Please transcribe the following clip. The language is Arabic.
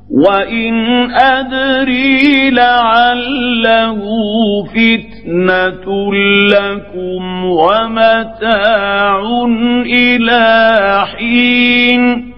وإن أدري لعله فتنة لكم ومتاع إلى حين